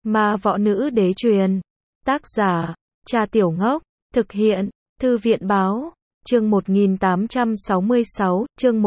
Ma võ nữ đế truyền. Tác giả, Cha Tiểu Ngốc. Thực hiện, Thư viện báo. Chương 1866, chương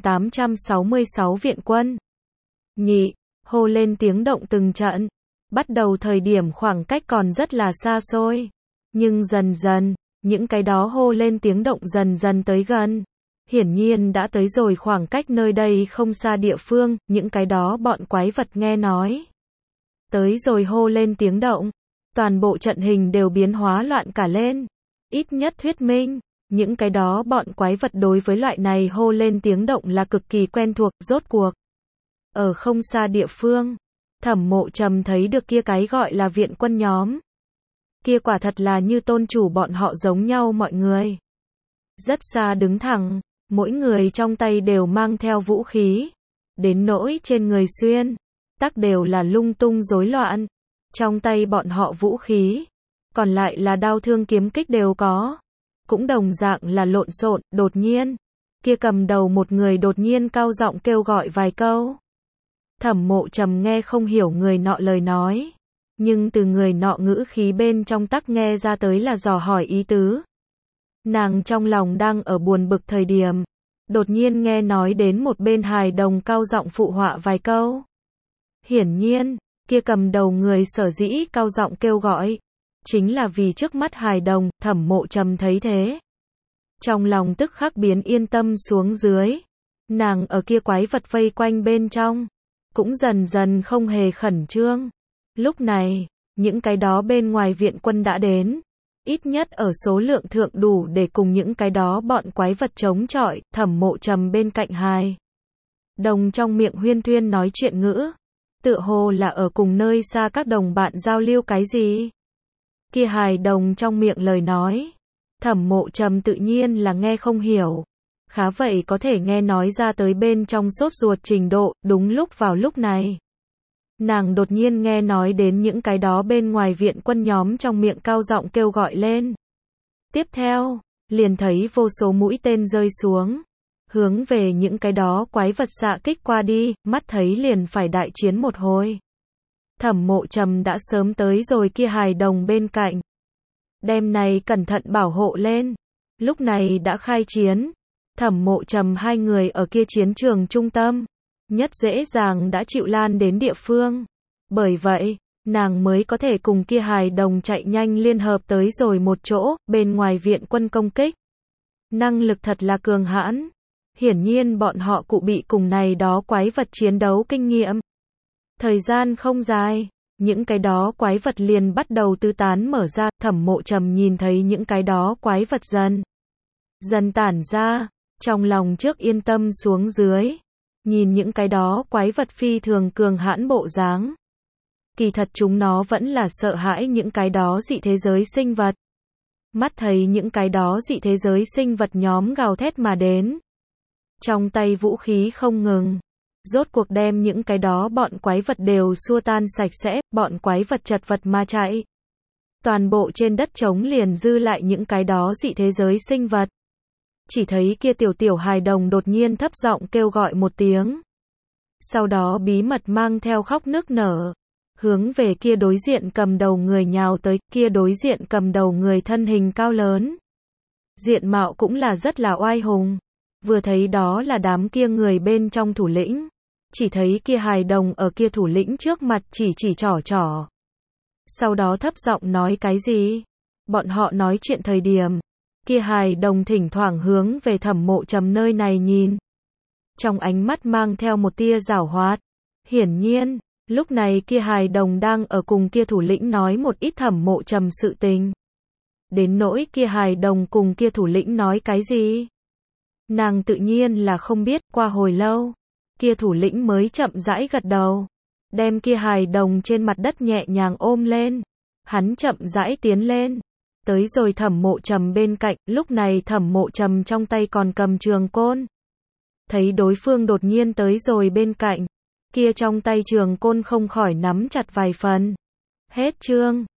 1866 Viện quân. Nhị, hô lên tiếng động từng trận. Bắt đầu thời điểm khoảng cách còn rất là xa xôi. Nhưng dần dần, những cái đó hô lên tiếng động dần dần tới gần. Hiển nhiên đã tới rồi khoảng cách nơi đây không xa địa phương, những cái đó bọn quái vật nghe nói. Tới rồi hô lên tiếng động, toàn bộ trận hình đều biến hóa loạn cả lên. Ít nhất thuyết minh, những cái đó bọn quái vật đối với loại này hô lên tiếng động là cực kỳ quen thuộc, rốt cuộc. Ở không xa địa phương, Thẩm Mộ Trầm thấy được kia cái gọi là viện quân nhóm. Kia quả thật là như tôn chủ bọn họ giống nhau mọi người. Rất xa đứng thẳng, mỗi người trong tay đều mang theo vũ khí. Đến nỗi trên người xuyên, tắc đều là lung tung rối loạn. Trong tay bọn họ vũ khí, còn lại là đao thương kiếm kích đều có. Cũng đồng dạng là lộn xộn, đột nhiên. Kia cầm đầu một người đột nhiên cao giọng kêu gọi vài câu. Thẩm Mộ Trầm nghe không hiểu người nọ lời nói. Nhưng từ người nọ ngữ khí bên trong tắc nghe ra tới là dò hỏi ý tứ. Nàng trong lòng đang ở buồn bực thời điểm. Đột nhiên nghe nói đến một bên hài đồng cao giọng phụ họa vài câu. Hiển nhiên, kia cầm đầu người sở dĩ cao giọng kêu gọi. Chính là vì trước mắt hài đồng, Thẩm Mộ Trầm thấy thế. Trong lòng tức khắc biến yên tâm xuống dưới. Nàng ở kia quái vật vây quanh bên trong. Cũng dần dần không hề khẩn trương. Lúc này, những cái đó bên ngoài viện quân đã đến. Ít nhất ở số lượng thượng đủ để cùng những cái đó bọn quái vật chống chọi. Thẩm Mộ Trầm bên cạnh hài đồng trong miệng huyên thuyên nói chuyện ngữ. Tựa hồ là ở cùng nơi xa các đồng bạn giao lưu cái gì. Kia hài đồng trong miệng lời nói. Thẩm Mộ Trầm tự nhiên là nghe không hiểu. Khá vậy có thể nghe nói ra tới bên trong sốt ruột trình độ, đúng lúc vào lúc này. Nàng đột nhiên nghe nói đến những cái đó bên ngoài viện quân nhóm trong miệng cao giọng kêu gọi lên. Tiếp theo, liền thấy vô số mũi tên rơi xuống. Hướng về những cái đó quái vật xạ kích qua đi, mắt thấy liền phải đại chiến một hồi. Thẩm Mộ Trầm đã sớm tới rồi kia hài đồng bên cạnh. Đem này cẩn thận bảo hộ lên. Lúc này đã khai chiến. Thẩm Mộ Trầm hai người ở kia chiến trường trung tâm. Nhất dễ dàng đã chịu lan đến địa phương. Bởi vậy, nàng mới có thể cùng kia hài đồng chạy nhanh liên hợp tới rồi một chỗ, bên ngoài viện quân công kích. Năng lực thật là cường hãn. Hiển nhiên bọn họ cụ bị cùng này đó quái vật chiến đấu kinh nghiệm. Thời gian không dài, những cái đó quái vật liền bắt đầu tứ tán mở ra. Thẩm Mộ Trầm nhìn thấy những cái đó quái vật dần tản ra, trong lòng trước yên tâm xuống dưới. Nhìn những cái đó quái vật phi thường cường hãn bộ dáng. Kỳ thật chúng nó vẫn là sợ hãi những cái đó dị thế giới sinh vật. Mắt thấy những cái đó dị thế giới sinh vật nhóm gào thét mà đến. Trong tay vũ khí không ngừng. Rốt cuộc đem những cái đó bọn quái vật đều xua tan sạch sẽ, bọn quái vật chật vật mà chạy. Toàn bộ trên đất trống liền dư lại những cái đó dị thế giới sinh vật. Chỉ thấy kia tiểu hài đồng đột nhiên thấp giọng kêu gọi một tiếng. Sau đó bí mật mang theo khóc nức nở. Hướng về kia đối diện cầm đầu người nhào tới, kia đối diện cầm đầu người thân hình cao lớn. Diện mạo cũng là rất là oai hùng. Vừa thấy đó là đám kia người bên trong thủ lĩnh. Chỉ thấy kia hài đồng ở kia thủ lĩnh trước mặt chỉ trỏ. Sau đó thấp giọng nói cái gì? Bọn họ nói chuyện thời điểm. Kia hài đồng thỉnh thoảng hướng về Thẩm Mộ Trầm nơi này nhìn. Trong ánh mắt mang theo một tia giảo hoạt. Hiển nhiên, lúc này kia hài đồng đang ở cùng kia thủ lĩnh nói một ít Thẩm Mộ Trầm sự tình. Đến nỗi kia hài đồng cùng kia thủ lĩnh nói cái gì? Nàng tự nhiên là không biết. Qua hồi lâu, kia thủ lĩnh mới chậm rãi gật đầu. Đem kia hài đồng trên mặt đất nhẹ nhàng ôm lên. Hắn chậm rãi tiến lên. Tới rồi Thẩm Mộ Trầm bên cạnh, lúc này Thẩm Mộ Trầm trong tay còn cầm trường côn. Thấy đối phương đột nhiên tới rồi bên cạnh, kia trong tay trường côn không khỏi nắm chặt vài phần. Hết chương.